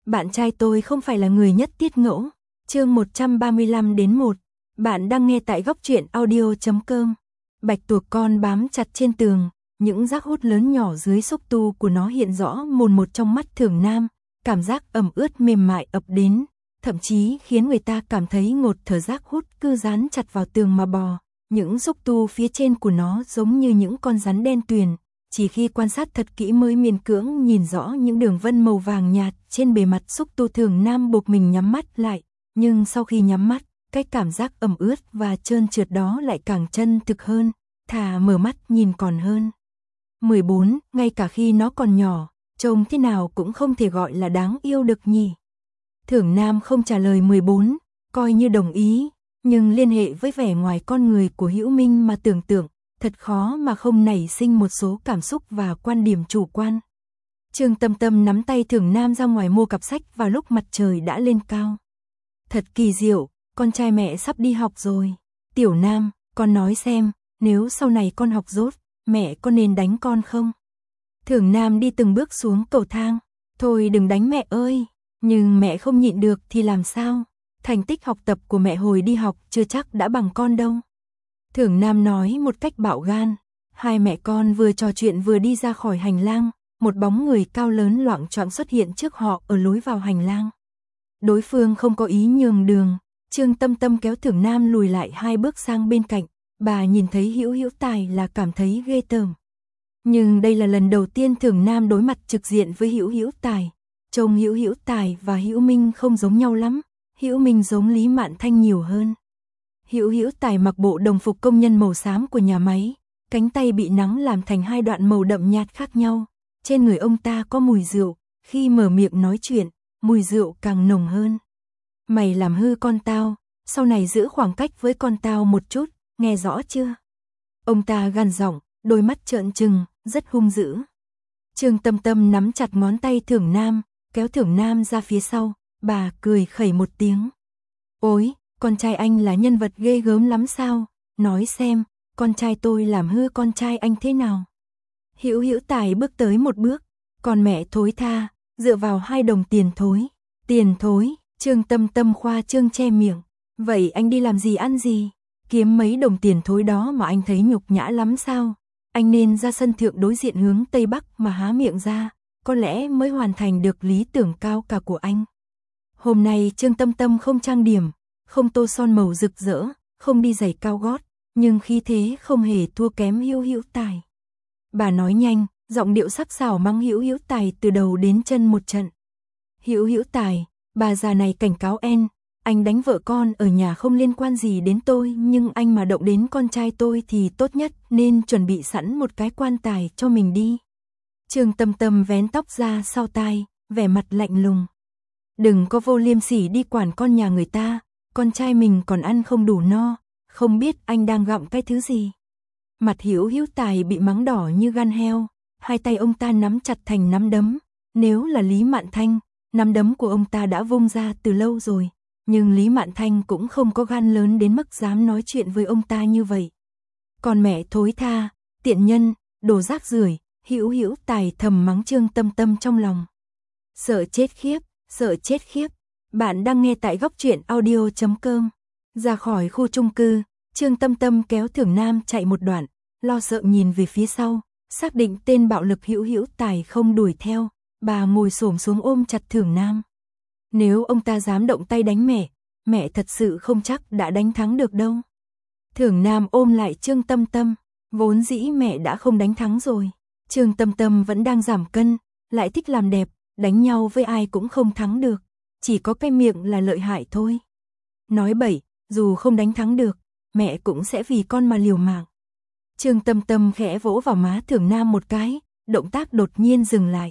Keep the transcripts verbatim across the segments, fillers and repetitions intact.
Bạn trai tôi không phải là người nhất tiết ngẫu. Chương một trăm ba mươi lăm đến một. Bạn đang nghe tại góc truyện audio chấm com. Bạch tuộc con bám chặt trên tường, những rác hút lớn nhỏ dưới xúc tu của nó hiện rõ mồn một trong mắt Thưởng Nam, cảm giác ẩm ướt mềm mại ập đến, thậm chí khiến người ta cảm thấy ngột thở. Rác hút cứ dán chặt vào tường mà bò, những xúc tu phía trên của nó giống như những con rắn đen tuyền. Chỉ khi quan sát thật kỹ mới miễn cưỡng nhìn rõ những đường vân màu vàng nhạt trên bề mặt xúc tu. Thưởng Nam buộc mình nhắm mắt lại, nhưng sau khi nhắm mắt, cái cảm giác ẩm ướt và trơn trượt đó lại càng chân thực hơn, thà mở mắt nhìn còn hơn. mười bốn, ngay cả khi nó còn nhỏ, trông thế nào cũng không thể gọi là đáng yêu được nhỉ. Thưởng Nam không trả lời mười bốn, coi như đồng ý, nhưng liên hệ với vẻ ngoài con người của Hữu Minh mà tưởng tượng, thật khó mà không nảy sinh một số cảm xúc và quan điểm chủ quan. Trương Tâm Tâm nắm tay Thưởng Nam ra ngoài mua cặp sách vào lúc mặt trời đã lên cao. Thật kỳ diệu, con trai mẹ sắp đi học rồi. Tiểu Nam, con nói xem, nếu sau này con học dốt, mẹ có nên đánh con không? Thưởng Nam đi từng bước xuống cầu thang. Thôi đừng đánh mẹ ơi, nhưng mẹ không nhịn được thì làm sao? Thành tích học tập của mẹ hồi đi học chưa chắc đã bằng con đâu. Thưởng Nam nói một cách bạo gan. Hai mẹ con vừa trò chuyện vừa đi ra khỏi hành lang, một bóng người cao lớn loạng choạng xuất hiện trước họ ở lối vào hành lang. Đối phương không có ý nhường đường, Trương Tâm Tâm kéo Thưởng Nam lùi lại hai bước sang bên cạnh. Bà nhìn thấy Hữu Hữu Tài là cảm thấy ghê tởm. Nhưng đây là lần đầu tiên Thưởng Nam đối mặt trực diện với Hữu Hữu Tài. Trông Hữu Hữu Tài và Hữu Minh không giống nhau lắm, Hữu Minh giống Lý Mạn Thanh nhiều hơn. Hữu Hữu Tài mặc bộ đồng phục công nhân màu xám của nhà máy, cánh tay bị nắng làm thành hai đoạn màu đậm nhạt khác nhau. Trên người ông ta có mùi rượu, khi mở miệng nói chuyện, mùi rượu càng nồng hơn. Mày làm hư con tao, sau này giữ khoảng cách với con tao một chút, nghe rõ chưa? Ông ta gằn giọng, đôi mắt trợn trừng, rất hung dữ. Trương Tâm Tâm nắm chặt ngón tay Thưởng Nam, kéo Thưởng Nam ra phía sau, bà cười khẩy một tiếng. Ôi, con trai anh là nhân vật ghê gớm lắm sao? Nói xem, con trai tôi làm hư con trai anh thế nào? Hữu Hữu Tài bước tới một bước, còn mẹ thối tha, dựa vào hai đồng tiền thối. Tiền thối, Trương Tâm Tâm khoa trương che miệng. Vậy anh đi làm gì ăn gì? Kiếm mấy đồng tiền thối đó mà anh thấy nhục nhã lắm sao? Anh nên ra sân thượng đối diện hướng Tây Bắc mà há miệng ra, có lẽ mới hoàn thành được lý tưởng cao cả của anh. Hôm nay Trương Tâm Tâm không trang điểm, không tô son màu rực rỡ, không đi giày cao gót, nhưng khí thế không hề thua kém Hữu Hữu Tài. Bà nói nhanh, giọng điệu sắc sảo mắng Hữu Hữu Tài từ đầu đến chân một trận. Hữu Hữu Tài, bà già này cảnh cáo en, anh đánh vợ con ở nhà không liên quan gì đến tôi, nhưng anh mà động đến con trai tôi thì tốt nhất nên chuẩn bị sẵn một cái quan tài cho mình đi. Trương Tâm Tâm vén tóc ra sau tai, vẻ mặt lạnh lùng. Đừng có vô liêm sỉ đi quản con nhà người ta, con trai mình còn ăn không đủ no, không biết anh đang gặm cái thứ gì. Mặt Hữu Hữu Tài bị mắng đỏ như gan heo, hai tay ông ta nắm chặt thành nắm đấm. Nếu là Lý Mạn Thanh, nắm đấm của ông ta đã vung ra từ lâu rồi, nhưng Lý Mạn Thanh cũng không có gan lớn đến mức dám nói chuyện với ông ta như vậy. Còn mẹ thối tha, tiện nhân, đồ rác rưởi, Hữu Hữu Tài thầm mắng Trương Tâm Tâm trong lòng. Sợ chết khiếp, sợ chết khiếp. Bạn đang nghe tại góc truyện audio chấm com. Ra khỏi khu chung cư, Trương Tâm Tâm kéo Thưởng Nam chạy một đoạn, lo sợ nhìn về phía sau, xác định tên bạo lực Hữu Hữu Tài không đuổi theo, bà ngồi xổm xuống ôm chặt Thưởng Nam. Nếu ông ta dám động tay đánh mẹ, mẹ thật sự không chắc đã đánh thắng được đâu. Thưởng Nam ôm lại Trương Tâm Tâm, vốn dĩ mẹ đã không đánh thắng rồi. Trương Tâm Tâm vẫn đang giảm cân, lại thích làm đẹp, đánh nhau với ai cũng không thắng được, chỉ có cái miệng là lợi hại thôi. Nói bậy, dù không đánh thắng được, mẹ cũng sẽ vì con mà liều mạng. Trương Tâm Tâm khẽ vỗ vào má Thưởng Nam một cái, động tác đột nhiên dừng lại.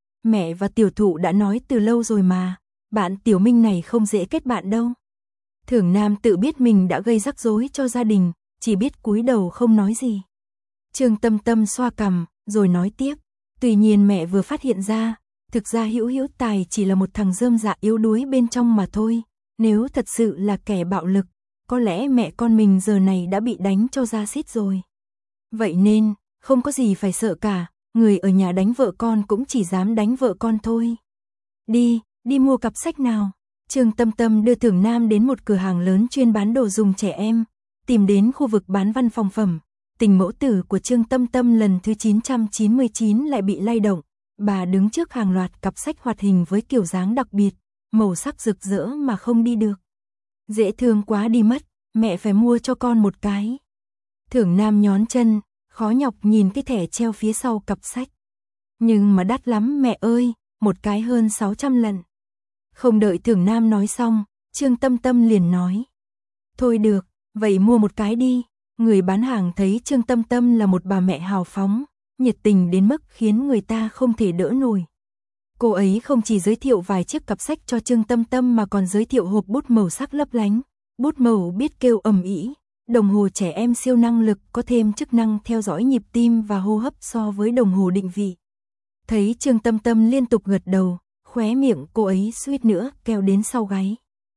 Mẹ và tiểu thụ đã nói từ lâu rồi mà, bạn Tiểu Minh này không dễ kết bạn đâu. Thưởng Nam tự biết mình đã gây rắc rối cho gia đình, chỉ biết cúi đầu không nói gì. Trương Tâm Tâm xoa cằm, rồi nói tiếp. Tuy nhiên mẹ vừa phát hiện ra, thực ra Hữu Hữu Tài chỉ là một thằng rơm rạ yếu đuối bên trong mà thôi. Nếu thật sự là kẻ bạo lực, có lẽ mẹ con mình giờ này đã bị đánh cho ra xít rồi. Vậy nên, không có gì phải sợ cả, người ở nhà đánh vợ con cũng chỉ dám đánh vợ con thôi. Đi, đi mua cặp sách nào. Trương Tâm Tâm đưa Thưởng Nam đến một cửa hàng lớn chuyên bán đồ dùng trẻ em, tìm đến khu vực bán văn phòng phẩm. Tình mẫu tử của Trương Tâm Tâm lần thứ chín trăm chín mươi chín lại bị lay động. Bà đứng trước hàng loạt cặp sách hoạt hình với kiểu dáng đặc biệt, màu sắc rực rỡ mà không đi được. Dễ thương quá đi mất, mẹ phải mua cho con một cái. Thưởng Nam nhón chân, khó nhọc nhìn cái thẻ treo phía sau cặp sách. Nhưng mà đắt lắm mẹ ơi, một cái hơn sáu trăm lần. Không đợi Thưởng Nam nói xong, Trương Tâm Tâm liền nói. Thôi được, vậy mua một cái đi. Người bán hàng thấy Trương Tâm Tâm là một bà mẹ hào phóng, nhiệt tình đến mức khiến người ta không thể đỡ nổi. Cô ấy không chỉ giới thiệu vài chiếc cặp sách cho Trương Tâm Tâm mà còn giới thiệu hộp bút màu sắc lấp lánh, bút màu biết kêu ầm ĩ, đồng hồ trẻ em siêu năng lực có thêm chức năng theo dõi nhịp tim và hô hấp so với đồng hồ định vị. Thấy Trương Tâm Tâm liên tục gật đầu, khóe miệng cô ấy suýt nữa kêu đến sau gáy.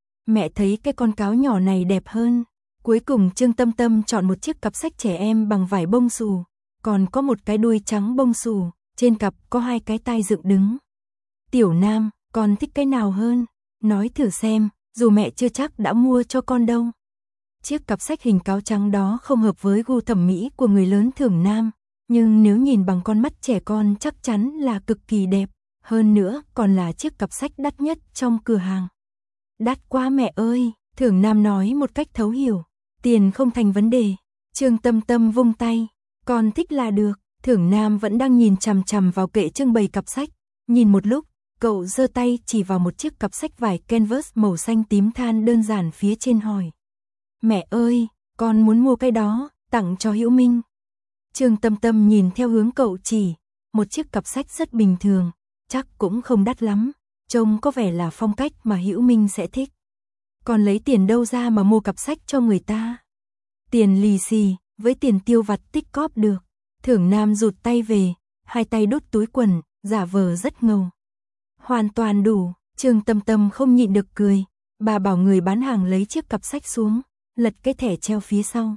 Mẹ thấy cái con cáo nhỏ này đẹp hơn. Cuối cùng Trương Tâm Tâm chọn một chiếc cặp sách trẻ em bằng vải bông xù, còn có một cái đuôi trắng bông xù, trên cặp có hai cái tai dựng đứng. Tiểu Nam, con thích cái nào hơn? Nói thử xem, dù mẹ chưa chắc đã mua cho con đâu. Chiếc cặp sách hình cáo trắng đó không hợp với gu thẩm mỹ của người lớn Thưởng Nam, nhưng nếu nhìn bằng con mắt trẻ con chắc chắn là cực kỳ đẹp, hơn nữa còn là chiếc cặp sách đắt nhất trong cửa hàng. Đắt quá mẹ ơi, Thưởng Nam nói một cách thấu hiểu. Tiền không thành vấn đề. Trương Tâm Tâm vung tay, con thích là được. Thưởng Nam vẫn đang nhìn chằm chằm vào kệ trưng bày cặp sách. Nhìn một lúc, cậu giơ tay chỉ vào một chiếc cặp sách vải canvas màu xanh tím than đơn giản phía trên hỏi. Mẹ ơi, con muốn mua cái đó, tặng cho Hữu Minh. Trương Tâm Tâm nhìn theo hướng cậu chỉ, một chiếc cặp sách rất bình thường, chắc cũng không đắt lắm, trông có vẻ là phong cách mà Hữu Minh sẽ thích. Còn lấy tiền đâu ra mà mua cặp sách cho người ta? Tiền lì xì, với tiền tiêu vặt tích cóp được. Thưởng Nam rụt tay về, hai tay đút túi quần, giả vờ rất ngầu. Hoàn toàn đủ, Trương Tâm Tâm không nhịn được cười. Bà bảo người bán hàng lấy chiếc cặp sách xuống, lật cái thẻ treo phía sau.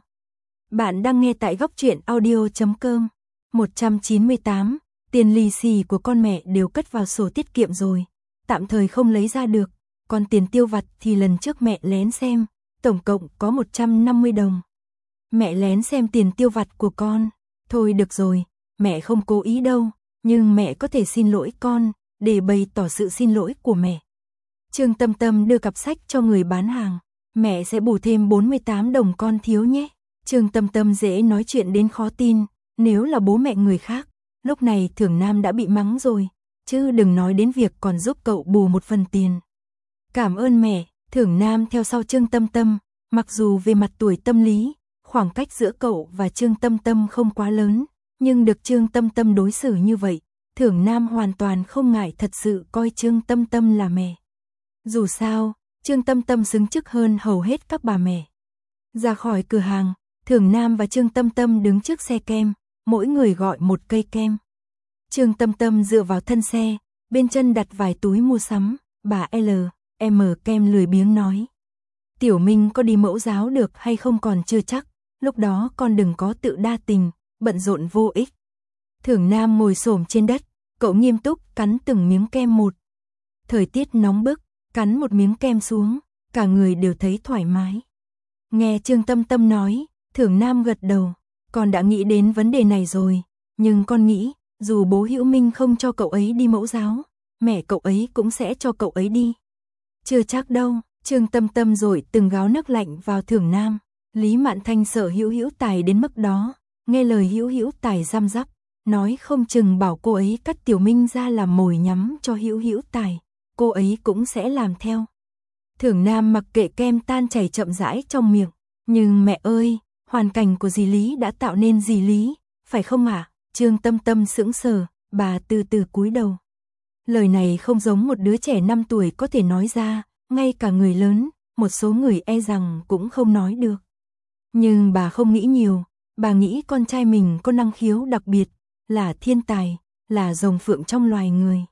Bạn đang nghe tại góc truyện audio chấm com. một trăm chín mươi tám, tiền lì xì của con mẹ đều cất vào sổ tiết kiệm rồi, tạm thời không lấy ra được. Còn tiền tiêu vặt thì lần trước mẹ lén xem, tổng cộng có một trăm năm mươi đồng. Mẹ lén xem tiền tiêu vặt của con. Thôi được rồi, mẹ không cố ý đâu, nhưng mẹ có thể xin lỗi con, để bày tỏ sự xin lỗi của mẹ. Trương Tâm Tâm đưa cặp sách cho người bán hàng. Mẹ sẽ bù thêm bốn mươi tám đồng con thiếu nhé. Trương Tâm Tâm dễ nói chuyện đến khó tin, nếu là bố mẹ người khác, lúc này Thưởng Nam đã bị mắng rồi, chứ đừng nói đến việc còn giúp cậu bù một phần tiền. Cảm ơn mẹ. Thưởng Nam theo sau Trương Tâm Tâm, mặc dù về mặt tuổi tâm lý, khoảng cách giữa cậu và Trương Tâm Tâm không quá lớn, nhưng được Trương Tâm Tâm đối xử như vậy, Thưởng Nam hoàn toàn không ngại thật sự coi Trương Tâm Tâm là mẹ. Dù sao, Trương Tâm Tâm xứng chức hơn hầu hết các bà mẹ. Ra khỏi cửa hàng, Thưởng Nam và Trương Tâm Tâm đứng trước xe kem, mỗi người gọi một cây kem. Trương Tâm Tâm dựa vào thân xe, bên chân đặt vài túi mua sắm, bà L. M kem lười biếng nói. Tiểu Minh có đi mẫu giáo được hay không còn chưa chắc, lúc đó con đừng có tự đa tình, bận rộn vô ích. Thưởng Nam ngồi xổm trên đất, cậu nghiêm túc cắn từng miếng kem một. Thời tiết nóng bức, cắn một miếng kem xuống, cả người đều thấy thoải mái. Nghe Trương Tâm Tâm nói, Thưởng Nam gật đầu, con đã nghĩ đến vấn đề này rồi, nhưng con nghĩ, dù bố Hữu Minh không cho cậu ấy đi mẫu giáo, mẹ cậu ấy cũng sẽ cho cậu ấy đi. Chưa chắc đâu. Trương Tâm Tâm rồi từng gáo nước lạnh vào Thưởng Nam. Lý Mạn Thanh sợ Hữu Hữu Tài đến mức đó, nghe lời Hữu Hữu Tài răm rắp, nói không chừng bảo cô ấy cắt Tiểu Minh ra làm mồi nhắm cho Hữu Hữu Tài, cô ấy cũng sẽ làm theo. Thưởng Nam mặc kệ kem tan chảy chậm rãi trong miệng, nhưng mẹ ơi, hoàn cảnh của dì Lý đã tạo nên dì Lý, phải không ạ? À? Trương Tâm Tâm sững sờ, bà từ từ cúi đầu. Lời này không giống một đứa trẻ năm tuổi có thể nói ra, ngay cả người lớn, một số người e rằng cũng không nói được. Nhưng bà không nghĩ nhiều, bà nghĩ con trai mình có năng khiếu đặc biệt, là thiên tài, là rồng phượng trong loài người.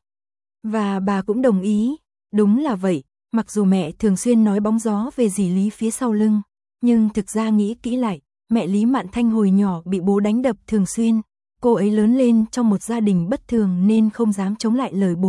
Và bà cũng đồng ý, đúng là vậy, mặc dù mẹ thường xuyên nói bóng gió về dì Lý phía sau lưng, nhưng thực ra nghĩ kỹ lại, mẹ Lý Mạn Thanh hồi nhỏ bị bố đánh đập thường xuyên, cô ấy lớn lên trong một gia đình bất thường nên không dám chống lại lời bố,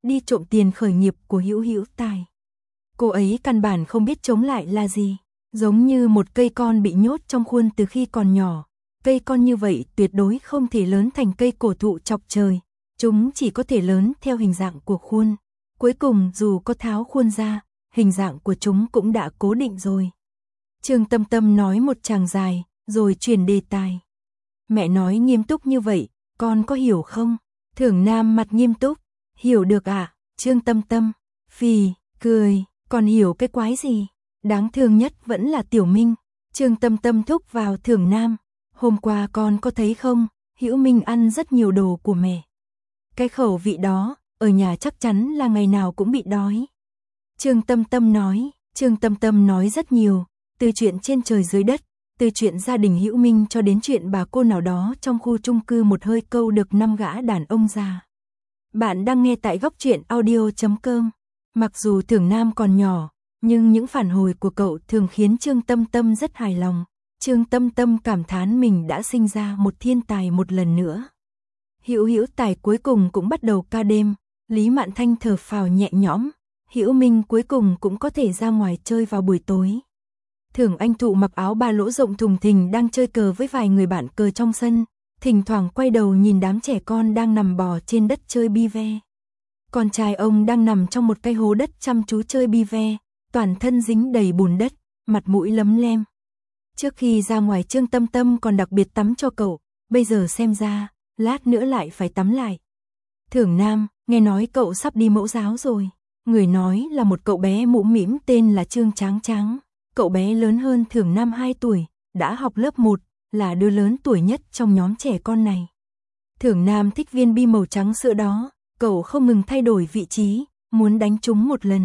đi trộm tiền khởi nghiệp của Hữu Hữu Tài. Cô ấy căn bản không biết chống lại là gì, giống như một cây con bị nhốt trong khuôn từ khi còn nhỏ. Cây con như vậy tuyệt đối không thể lớn thành cây cổ thụ chọc trời, chúng chỉ có thể lớn theo hình dạng của khuôn. Cuối cùng dù có tháo khuôn ra, hình dạng của chúng cũng đã cố định rồi. Trương Tâm Tâm nói một tràng dài, rồi chuyển đề tài. Mẹ nói nghiêm túc như vậy, con có hiểu không? Thưởng Nam mặt nghiêm túc, hiểu được ạ. À? Trương Tâm Tâm, phì, cười, còn hiểu cái quái gì? Đáng thương nhất vẫn là Tiểu Minh. Trương Tâm Tâm thúc vào Thưởng Nam. Hôm qua con có thấy không, Hữu Minh ăn rất nhiều đồ của mẹ. Cái khẩu vị đó, ở nhà chắc chắn là ngày nào cũng bị đói. Trương Tâm Tâm nói, Trương Tâm Tâm nói rất nhiều, từ chuyện trên trời dưới đất, từ chuyện gia đình Hữu Minh cho đến chuyện bà cô nào đó trong khu chung cư một hơi câu được năm gã đàn ông già. Bạn đang nghe tại góc truyện audio chấm com. Mặc dù Thưởng Nam còn nhỏ, nhưng những phản hồi của cậu thường khiến Trương Tâm Tâm rất hài lòng. Trương Tâm Tâm cảm thán mình đã sinh ra một thiên tài một lần nữa. Hữu Hữu Tài cuối cùng cũng bắt đầu ca đêm, Lý Mạn Thanh thở phào nhẹ nhõm, Hữu Minh cuối cùng cũng có thể ra ngoài chơi vào buổi tối. Thưởng Anh Thụ mặc áo ba lỗ rộng thùng thình đang chơi cờ với vài người bạn cờ trong sân, thỉnh thoảng quay đầu nhìn đám trẻ con đang nằm bò trên đất chơi bi ve. Con trai ông đang nằm trong một cái hố đất chăm chú chơi bi ve, toàn thân dính đầy bùn đất, mặt mũi lấm lem. Trước khi ra ngoài Trương Tâm Tâm còn đặc biệt tắm cho cậu, bây giờ xem ra, lát nữa lại phải tắm lại. Thưởng Nam, nghe nói cậu sắp đi mẫu giáo rồi. Người nói là một cậu bé mũm mĩm tên là Trương Tráng Tráng. Cậu bé lớn hơn Thưởng Nam hai tuổi, đã học lớp một, là đứa lớn tuổi nhất trong nhóm trẻ con này. Thưởng Nam thích viên bi màu trắng sữa đó, cậu không ngừng thay đổi vị trí, muốn đánh chúng một lần.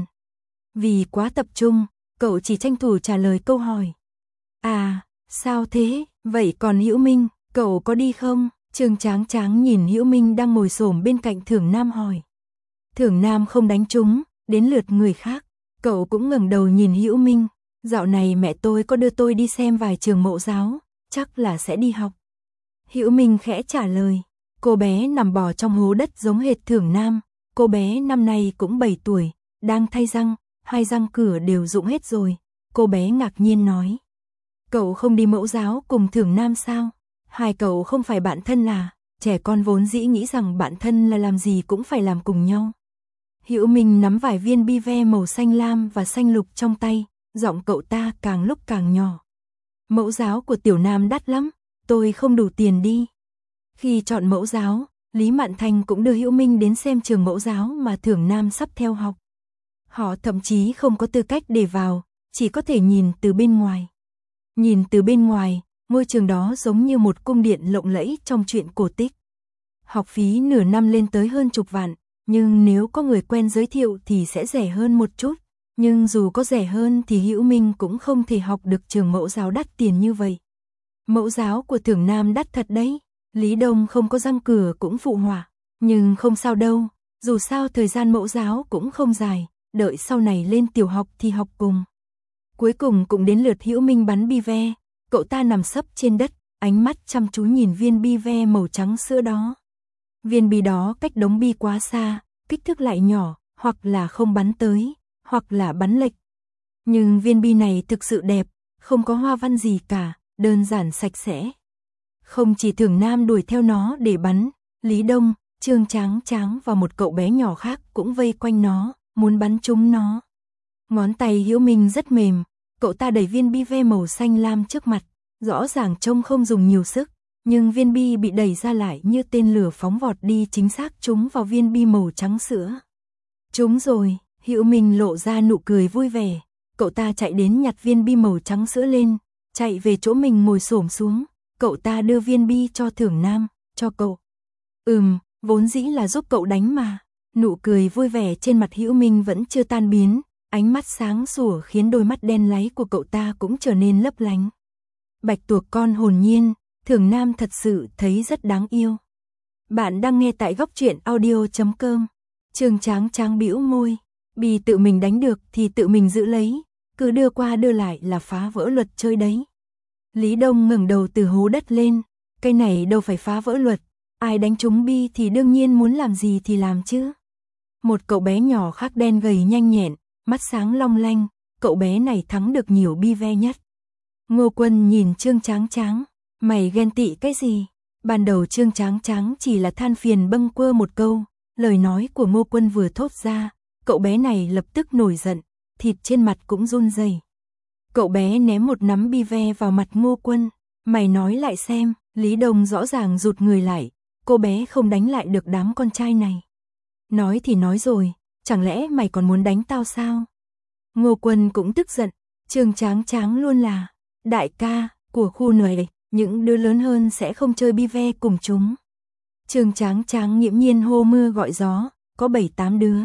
Vì quá tập trung, cậu chỉ tranh thủ trả lời câu hỏi. À, sao thế, vậy còn Hữu Minh, cậu có đi không? Trương Tráng Tráng nhìn Hữu Minh đang ngồi xổm bên cạnh Thưởng Nam hỏi. Thưởng Nam không đánh trúng, đến lượt người khác, cậu cũng ngẩng đầu nhìn Hữu Minh. Dạo này mẹ tôi có đưa tôi đi xem vài trường mẫu giáo, chắc là sẽ đi học. Hữu Minh khẽ trả lời, cô bé nằm bò trong hố đất giống hệt Thưởng Nam, cô bé năm nay cũng bảy tuổi, đang thay răng, hai răng cửa đều rụng hết rồi. Cô bé ngạc nhiên nói, cậu không đi mẫu giáo cùng Thưởng Nam sao? Hai cậu không phải bạn thân à? Trẻ con vốn dĩ nghĩ rằng bạn thân là làm gì cũng phải làm cùng nhau. Hữu Minh nắm vài viên bi ve màu xanh lam và xanh lục trong tay, giọng cậu ta càng lúc càng nhỏ. Mẫu giáo của Tiểu Nam đắt lắm, tôi không đủ tiền đi. Khi chọn mẫu giáo, Lý Mạn Thanh cũng đưa Hữu Minh đến xem trường mẫu giáo mà Thưởng Nam sắp theo học. Họ thậm chí không có tư cách để vào, chỉ có thể nhìn từ bên ngoài. Nhìn từ bên ngoài, ngôi trường đó giống như một cung điện lộng lẫy trong truyện cổ tích. Học phí nửa năm lên tới hơn chục vạn, nhưng nếu có người quen giới thiệu thì sẽ rẻ hơn một chút. Nhưng dù có rẻ hơn thì Hữu Minh cũng không thể học được trường mẫu giáo đắt tiền như vậy. Mẫu giáo của Thưởng Nam đắt thật đấy. Lý Đông không có răng cửa cũng phụ họa. Nhưng không sao đâu, dù sao thời gian mẫu giáo cũng không dài, đợi sau này lên tiểu học thì học cùng. Cuối cùng cũng đến lượt Hữu Minh bắn bi ve. Cậu ta nằm sấp trên đất, ánh mắt chăm chú nhìn viên bi ve màu trắng sữa đó. Viên bi đó cách đống bi quá xa, kích thước lại nhỏ, hoặc là không bắn tới, hoặc là bắn lệch. Nhưng viên bi này thực sự đẹp, không có hoa văn gì cả, đơn giản sạch sẽ. Không chỉ Thưởng Nam đuổi theo nó để bắn, Lý Đông, Trương Tráng Tráng và một cậu bé nhỏ khác cũng vây quanh nó, muốn bắn trúng nó. Ngón tay Hữu Minh rất mềm, cậu ta đẩy viên bi ve màu xanh lam trước mặt, rõ ràng trông không dùng nhiều sức, nhưng viên bi bị đẩy ra lại như tên lửa phóng vọt đi chính xác trúng vào viên bi màu trắng sữa. Trúng rồi, Hữu Minh lộ ra nụ cười vui vẻ, cậu ta chạy đến nhặt viên bi màu trắng sữa lên, chạy về chỗ mình ngồi xổm xuống, cậu ta đưa viên bi cho Thưởng Nam, cho cậu. Ừm, vốn dĩ là giúp cậu đánh mà. Nụ cười vui vẻ trên mặt Hữu Minh vẫn chưa tan biến, ánh mắt sáng sủa khiến đôi mắt đen láy của cậu ta cũng trở nên lấp lánh. Bạch tuộc con hồn nhiên, Thưởng Nam thật sự thấy rất đáng yêu. Bạn đang nghe tại góc truyện audio chấm com. Trương Tráng Tráng bĩu môi, bi tự mình đánh được thì tự mình giữ lấy, cứ đưa qua đưa lại là phá vỡ luật chơi đấy. Lý Đông ngẩng đầu từ hố đất lên, cái này đâu phải phá vỡ luật, ai đánh trúng bi thì đương nhiên muốn làm gì thì làm chứ. Một cậu bé nhỏ khác đen gầy nhanh nhẹn, mắt sáng long lanh, cậu bé này thắng được nhiều bi ve nhất. Ngô Quân nhìn Trương Tráng Tráng, mày ghen tị cái gì? Ban đầu Trương Tráng Tráng chỉ là than phiền bâng quơ một câu, lời nói của Ngô Quân vừa thốt ra, cậu bé này lập tức nổi giận, thịt trên mặt cũng run rẩy. Cậu bé ném một nắm bi ve vào mặt Ngô Quân, mày nói lại xem, Lý Đông rõ ràng rụt người lại, cô bé không đánh lại được đám con trai này. Nói thì nói rồi, chẳng lẽ mày còn muốn đánh tao sao? Ngô Quân cũng tức giận, Trương Tráng Tráng luôn là đại ca của khu này, những đứa lớn hơn sẽ không chơi bi ve cùng chúng. Trương Tráng Tráng nghiễm nhiên hô mưa gọi gió, có bảy tám đứa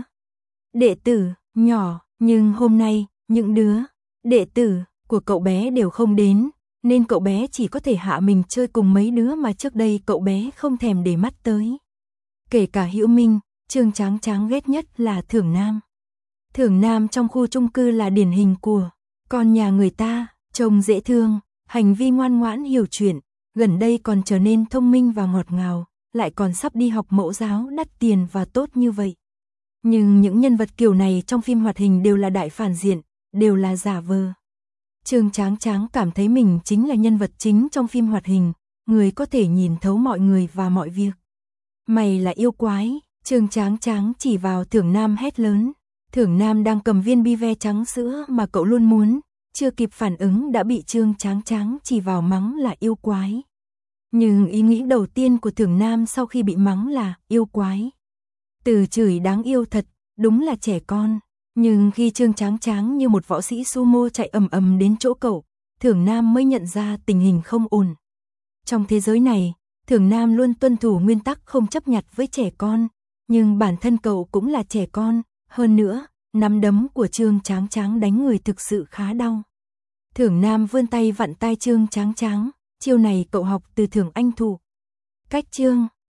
đệ tử nhỏ, nhưng hôm nay những đứa đệ tử của cậu bé đều không đến, nên cậu bé chỉ có thể hạ mình chơi cùng mấy đứa mà trước đây cậu bé không thèm để mắt tới. Kể cả Hữu Minh, Trương Tráng Tráng ghét nhất là Thưởng Nam. Thưởng Nam trong khu chung cư là điển hình của con nhà người ta, trông dễ thương, hành vi ngoan ngoãn hiểu chuyện, gần đây còn trở nên thông minh và ngọt ngào, lại còn sắp đi học mẫu giáo đắt tiền và tốt như vậy. Nhưng những nhân vật kiểu này trong phim hoạt hình đều là đại phản diện, đều là giả vờ. Trương Tráng Tráng cảm thấy mình chính là nhân vật chính trong phim hoạt hình, người có thể nhìn thấu mọi người và mọi việc. Mày là yêu quái, Trương Tráng Tráng chỉ vào Thưởng Nam hét lớn. Thưởng Nam đang cầm viên bi ve trắng sữa mà cậu luôn muốn, chưa kịp phản ứng đã bị Trương Tráng Tráng chỉ vào mắng là yêu quái. Nhưng ý nghĩ đầu tiên của Thưởng Nam sau khi bị mắng là yêu quái. Từ chửi đáng yêu thật, đúng là trẻ con. Nhưng khi Trương Tráng Tráng như một võ sĩ sumo chạy ầm ầm đến chỗ cậu, Thưởng Nam mới nhận ra tình hình không ổn. Trong thế giới này, Thưởng Nam luôn tuân thủ nguyên tắc không chấp nhặt với trẻ con, nhưng bản thân cậu cũng là trẻ con, hơn nữa, nắm đấm của Trương Tráng Tráng đánh người thực sự khá đau. Thưởng Nam vươn tay vặn tai Trương Tráng Tráng, chiêu này cậu học từ Thưởng Anh Thụ. Cách Trương